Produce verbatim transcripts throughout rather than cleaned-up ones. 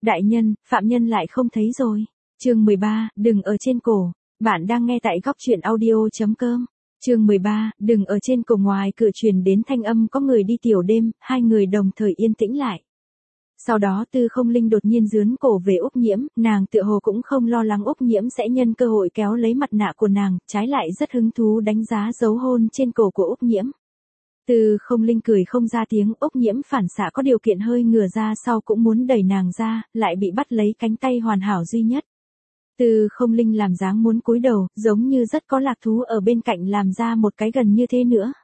Đại nhân, phạm nhân lại không thấy rồi. Chương mười ba, đừng ở trên cổ. Bạn đang nghe tại góc truyện audio.com. Chương mười ba, đừng ở trên cổ. Ngoài cửa truyền đến thanh âm có người đi tiểu đêm, hai người đồng thời yên tĩnh lại. Sau đó Tư Không Linh đột nhiên dướn cổ về Úc Nhiễm, nàng tựa hồ cũng không lo lắng Úc Nhiễm sẽ nhân cơ hội kéo lấy mặt nạ của nàng, trái lại rất hứng thú đánh giá dấu hôn trên cổ của Úc Nhiễm. Tư Không Linh cười không ra tiếng, Úc Nhiễm phản xạ có điều kiện hơi ngửa ra sau cũng muốn đẩy nàng ra, lại bị bắt lấy cánh tay hoàn hảo duy nhất. Tư Không Linh làm dáng muốn cúi đầu, giống như rất có lạc thú ở bên cạnh làm ra một cái gần như thế nữa.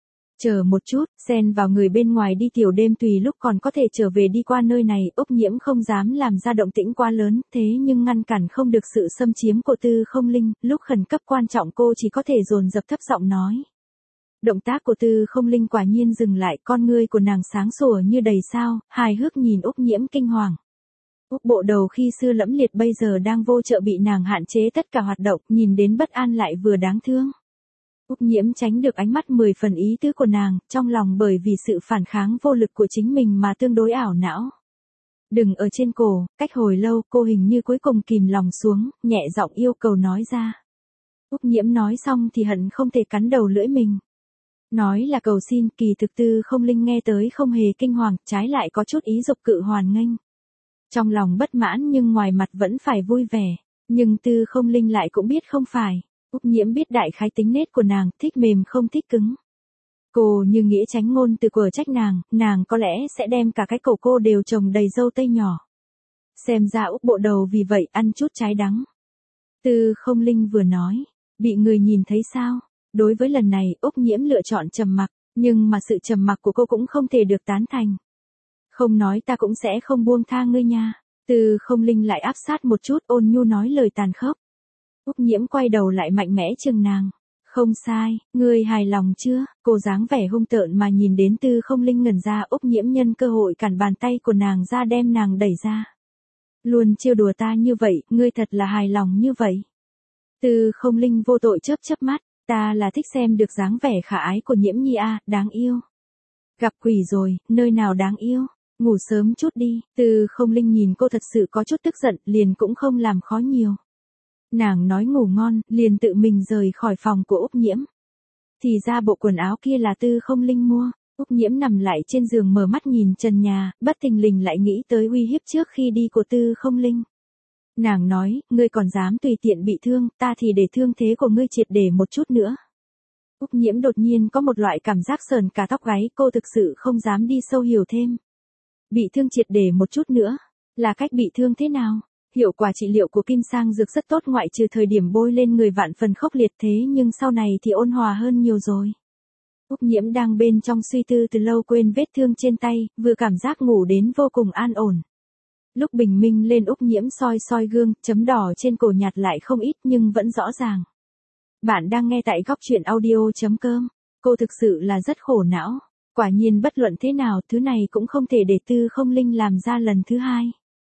Chờ một chút, xen vào người bên ngoài đi tiểu đêm tùy lúc còn có thể trở về đi qua nơi này, Úc Nhiễm không dám làm ra động tĩnh quá lớn, thế nhưng ngăn cản không được sự xâm chiếm của Tư Không Linh, lúc khẩn cấp quan trọng cô chỉ có thể dồn dập thấp giọng nói. Động tác của Tư Không Linh quả nhiên dừng lại, con ngươi của nàng sáng sủa như đầy sao, hài hước nhìn Úc Nhiễm kinh hoàng. Úc bộ đầu khi xưa lẫm liệt bây giờ đang vô trợ bị nàng hạn chế tất cả hoạt động, nhìn đến bất an lại vừa đáng thương. Úc Nhiễm tránh được ánh mắt mười phần ý tứ của nàng, trong lòng bởi vì sự phản kháng vô lực của chính mình mà tương đối ảo não. Đừng ở trên cổ, cách hồi lâu cô hình như cuối cùng kìm lòng xuống, nhẹ giọng yêu cầu nói ra. Úc Nhiễm nói xong thì hận không thể cắn đầu lưỡi mình. Nói là cầu xin, kỳ thực Tư Không Linh nghe tới không hề kinh hoàng, trái lại có chút ý dục cự hoàn nghênh. Trong lòng bất mãn nhưng ngoài mặt vẫn phải vui vẻ, nhưng Tư Không Linh lại cũng biết không phải. Úc Nhiễm biết đại khái tính nết của nàng, thích mềm không thích cứng. Cô như nghĩa tránh ngôn từ của trách nàng, nàng có lẽ sẽ đem cả cái cổ cô đều trồng đầy râu tây nhỏ. Xem ra Úc bộ đầu vì vậy ăn chút trái đắng. Tư Không Linh vừa nói, bị người nhìn thấy sao? Đối với lần này Úc Nhiễm lựa chọn trầm mặc, nhưng mà sự trầm mặc của cô cũng không thể được tán thành. Không nói ta cũng sẽ không buông tha ngươi nha. Tư Không Linh lại áp sát một chút ôn nhu nói lời tàn khốc. Úc Nhiễm quay đầu lại mạnh mẽ chừng nàng. Không sai, ngươi hài lòng chưa? Cô dáng vẻ hung tợn mà nhìn đến Tư Không Linh ngẩn ra, Úc Nhiễm nhân cơ hội cản bàn tay của nàng ra đem nàng đẩy ra. Luôn trêu đùa ta như vậy, ngươi thật là hài lòng như vậy. Tư Không Linh vô tội chớp chớp mắt, ta là thích xem được dáng vẻ khả ái của Nhiễm Nhi a, đáng yêu. Gặp quỷ rồi, nơi nào đáng yêu? Ngủ sớm chút đi. Tư Không Linh nhìn cô thật sự có chút tức giận, liền cũng không làm khó nhiều. Nàng nói ngủ ngon, liền tự mình rời khỏi phòng của Úc Nhiễm. Thì ra bộ quần áo kia là Tư Không Linh mua. Úc Nhiễm nằm lại trên giường mở mắt nhìn trần nhà, bất thình lình lại nghĩ tới uy hiếp trước khi đi của Tư Không Linh. Nàng nói, ngươi còn dám tùy tiện bị thương, ta thì để thương thế của ngươi triệt để một chút nữa. Úc Nhiễm đột nhiên có một loại cảm giác sờn cả tóc gáy, cô thực sự không dám đi sâu hiểu thêm. Bị thương triệt để một chút nữa, là cách bị thương thế nào? Hiệu quả trị liệu của kim sang dược rất tốt ngoại trừ thời điểm bôi lên người vạn phần khốc liệt thế nhưng sau này thì ôn hòa hơn nhiều rồi. Úc Nhiễm đang bên trong suy tư từ lâu quên vết thương trên tay, vừa cảm giác ngủ đến vô cùng an ổn. Lúc bình minh lên Úc Nhiễm soi soi gương, chấm đỏ trên cổ nhạt lại không ít nhưng vẫn rõ ràng. Bạn đang nghe tại góc truyện audio.com. Cô thực sự là rất khổ não. Quả nhiên bất luận thế nào thứ này cũng không thể để Tư Không Linh làm ra lần thứ hai.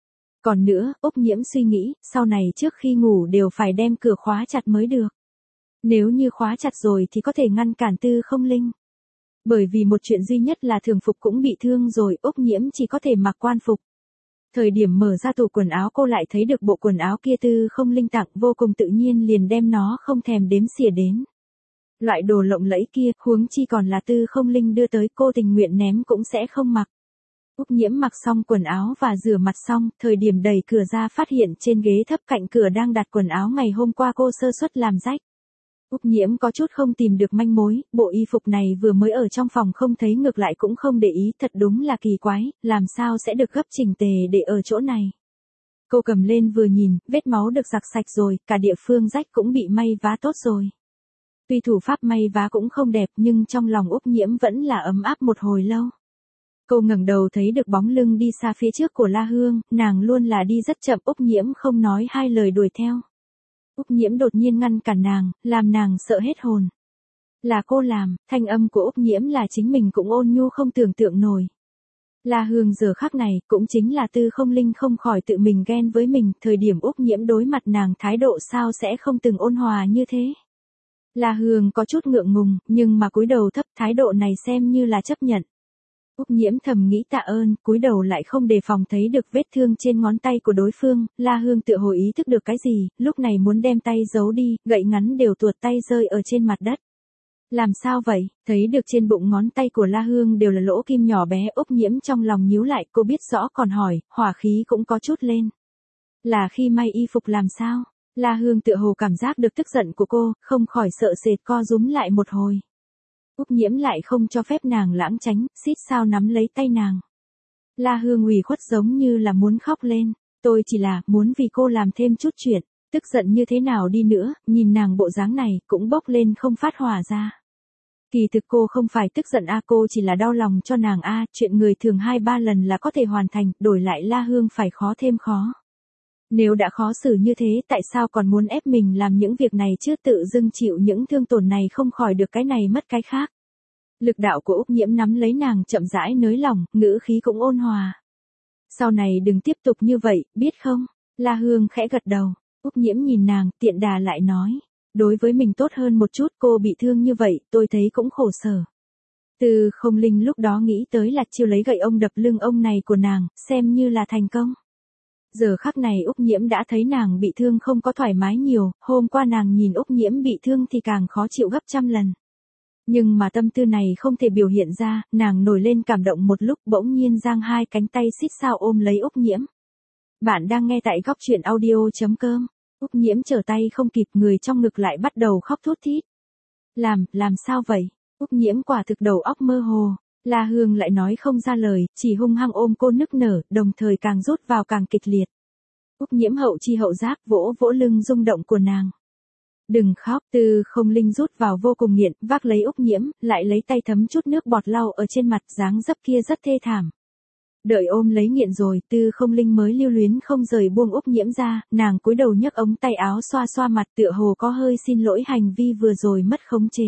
Còn nữa, Úc Nhiễm suy nghĩ, sau này trước khi ngủ đều phải đem cửa khóa chặt mới được. Nếu như khóa chặt rồi thì có thể ngăn cản Tư Không Linh. Bởi vì một chuyện duy nhất là thường phục cũng bị thương rồi, Úc Nhiễm chỉ có thể mặc quan phục. Thời điểm mở ra tủ quần áo cô lại thấy được bộ quần áo kia Tư Không Linh tặng, vô cùng tự nhiên liền đem nó không thèm đếm xỉa đến. Loại đồ lộng lẫy kia, huống chi còn là Tư Không Linh đưa tới, cô tình nguyện ném cũng sẽ không mặc. Úc Nhiễm mặc xong quần áo và rửa mặt xong, thời điểm đẩy cửa ra phát hiện trên ghế thấp cạnh cửa đang đặt quần áo ngày hôm qua cô sơ suất làm rách. Úc Nhiễm có chút không tìm được manh mối, bộ y phục này vừa mới ở trong phòng không thấy ngược lại cũng không để ý, thật đúng là kỳ quái, làm sao sẽ được gấp chỉnh tề để ở chỗ này. Cô cầm lên vừa nhìn, vết máu được giặt sạch rồi, cả địa phương rách cũng bị may vá tốt rồi. Tuy thủ pháp may vá cũng không đẹp nhưng trong lòng Úc Nhiễm vẫn là ấm áp một hồi lâu. Cô ngẩng đầu thấy được bóng lưng đi xa phía trước của La Hương, nàng luôn là đi rất chậm, Úc Nhiễm không nói hai lời đuổi theo. Úc Nhiễm đột nhiên ngăn cản nàng, làm nàng sợ hết hồn. Là cô làm, thanh âm của Úc Nhiễm là chính mình cũng ôn nhu không tưởng tượng nổi. La Hương giờ khắc này, cũng chính là Tư Không Linh không khỏi tự mình ghen với mình, thời điểm Úc Nhiễm đối mặt nàng thái độ sao sẽ không từng ôn hòa như thế. La Hương có chút ngượng ngùng, nhưng mà cúi đầu thấp, thái độ này xem như là chấp nhận. Úc Nhiễm thầm nghĩ tạ ơn, cúi đầu lại không đề phòng thấy được vết thương trên ngón tay của đối phương, La Hương tựa hồ ý thức được cái gì, lúc này muốn đem tay giấu đi, gậy ngắn đều tuột tay rơi ở trên mặt đất. Làm sao vậy, thấy được trên bụng ngón tay của La Hương đều là lỗ kim nhỏ bé, Úc Nhiễm trong lòng nhíu lại, cô biết rõ còn hỏi, hỏa khí cũng có chút lên. Là khi may y phục làm sao? La Hương tựa hồ cảm giác được tức giận của cô, không khỏi sợ sệt co rúm lại một hồi. Úc Nhiễm lại không cho phép nàng lãng tránh, xít sao nắm lấy tay nàng. La Hương ủy khuất giống như là muốn khóc lên, tôi chỉ là muốn vì cô làm thêm chút chuyện, tức giận như thế nào đi nữa, nhìn nàng bộ dáng này cũng bốc lên không phát hỏa ra. Kỳ thực cô không phải tức giận a, cô chỉ là đau lòng cho nàng a, chuyện người thường hai ba lần là có thể hoàn thành, đổi lại La Hương phải khó thêm khó. Nếu đã khó xử như thế tại sao còn muốn ép mình làm những việc này chứ, tự dưng chịu những thương tổn này không khỏi được cái này mất cái khác. Lực đạo của Úc Nhiễm nắm lấy nàng chậm rãi nới lỏng, ngữ khí cũng ôn hòa. Sau này đừng tiếp tục như vậy, biết không? La Hương khẽ gật đầu, Úc Nhiễm nhìn nàng, tiện đà lại nói. Đối với mình tốt hơn một chút, cô bị thương như vậy, tôi thấy cũng khổ sở. Từ Không Linh lúc đó nghĩ tới là chiêu lấy gậy ông đập lưng ông này của nàng, xem như là thành công. Giờ khắc này Úc Nhiễm đã thấy nàng bị thương không có thoải mái nhiều, hôm qua nàng nhìn Úc Nhiễm bị thương thì càng khó chịu gấp trăm lần. Nhưng mà tâm tư này không thể biểu hiện ra, nàng nổi lên cảm động một lúc bỗng nhiên giang hai cánh tay xít sao ôm lấy Úc Nhiễm. Bạn đang nghe tại góc truyện audio.com. Úc Nhiễm trở tay không kịp, người trong ngực lại bắt đầu khóc thút thít. Làm, làm sao vậy? Úc Nhiễm quả thực đầu óc mơ hồ. La Hương lại nói không ra lời, chỉ hung hăng ôm cô nức nở, đồng thời càng rút vào càng kịch liệt. Úc Nhiễm hậu chi hậu giác vỗ vỗ lưng rung động của nàng. Đừng khóc, Từ Không Linh rút vào vô cùng nghiện, vác lấy Úc Nhiễm, lại lấy tay thấm chút nước bọt lau ở trên mặt, dáng dấp kia rất thê thảm. Đợi ôm lấy nghiện rồi, Từ Không Linh mới lưu luyến không rời buông Úc Nhiễm ra, nàng cúi đầu nhấc ống tay áo xoa xoa mặt, tựa hồ có hơi xin lỗi hành vi vừa rồi mất khống chế.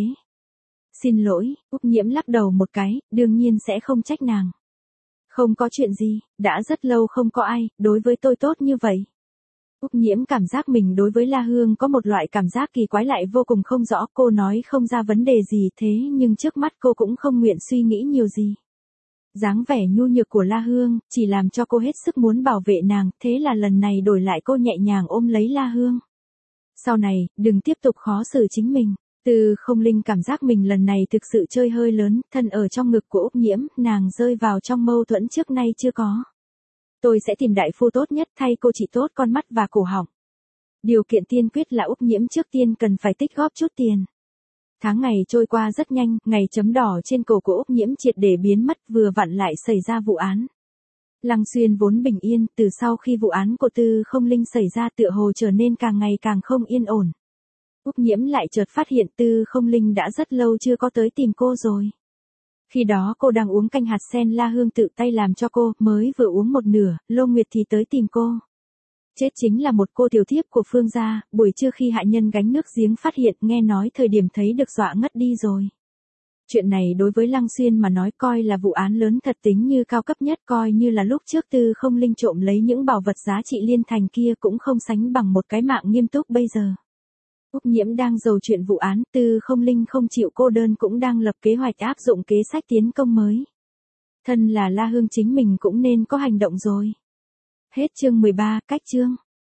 Xin lỗi, Úc Nhiễm lắc đầu một cái, đương nhiên sẽ không trách nàng. Không có chuyện gì, đã rất lâu không có ai, đối với tôi tốt như vậy. Úc Nhiễm cảm giác mình đối với La Hương có một loại cảm giác kỳ quái lại vô cùng không rõ, cô nói không ra vấn đề gì thế nhưng trước mắt cô cũng không nguyện suy nghĩ nhiều gì. Dáng vẻ nhu nhược của La Hương, chỉ làm cho cô hết sức muốn bảo vệ nàng, thế là lần này đổi lại cô nhẹ nhàng ôm lấy La Hương. Sau này, đừng tiếp tục khó xử chính mình. Từ Không Linh cảm giác mình lần này thực sự chơi hơi lớn, thân ở trong ngực của Úc Nhiễm, nàng rơi vào trong mâu thuẫn trước nay chưa có. Tôi sẽ tìm đại phu tốt nhất thay cô trị tốt con mắt và cổ họng. Điều kiện tiên quyết là Úc Nhiễm trước tiên cần phải tích góp chút tiền. Tháng ngày trôi qua rất nhanh, ngày chấm đỏ trên cổ của Úc Nhiễm triệt để biến mất, vừa vặn lại xảy ra vụ án. Lăng Xuyên vốn bình yên, từ sau khi vụ án của Từ Không Linh xảy ra tựa hồ trở nên càng ngày càng không yên ổn. Úc Nhiễm lại chợt phát hiện Từ Không Linh đã rất lâu chưa có tới tìm cô rồi. Khi đó cô đang uống canh hạt sen La Hương tự tay làm cho cô, mới vừa uống một nửa, Lô Nguyệt thì tới tìm cô. Chết chính là một cô tiểu thiếp của Phương gia, buổi trưa khi hạ nhân gánh nước giếng phát hiện, nghe nói thời điểm thấy được dọa ngất đi rồi. Chuyện này đối với Lăng Xuyên mà nói coi là vụ án lớn thật, tính như cao cấp nhất, coi như là lúc trước Từ Không Linh trộm lấy những bảo vật giá trị liên thành kia cũng không sánh bằng một cái mạng nghiêm túc bây giờ. Úc Nhiễm đang giàu chuyện vụ án, Từ Không Linh không chịu cô đơn cũng đang lập kế hoạch áp dụng kế sách tiến công mới. Thân là La Hương chính mình cũng nên có hành động rồi. Hết chương mười ba, cách chương.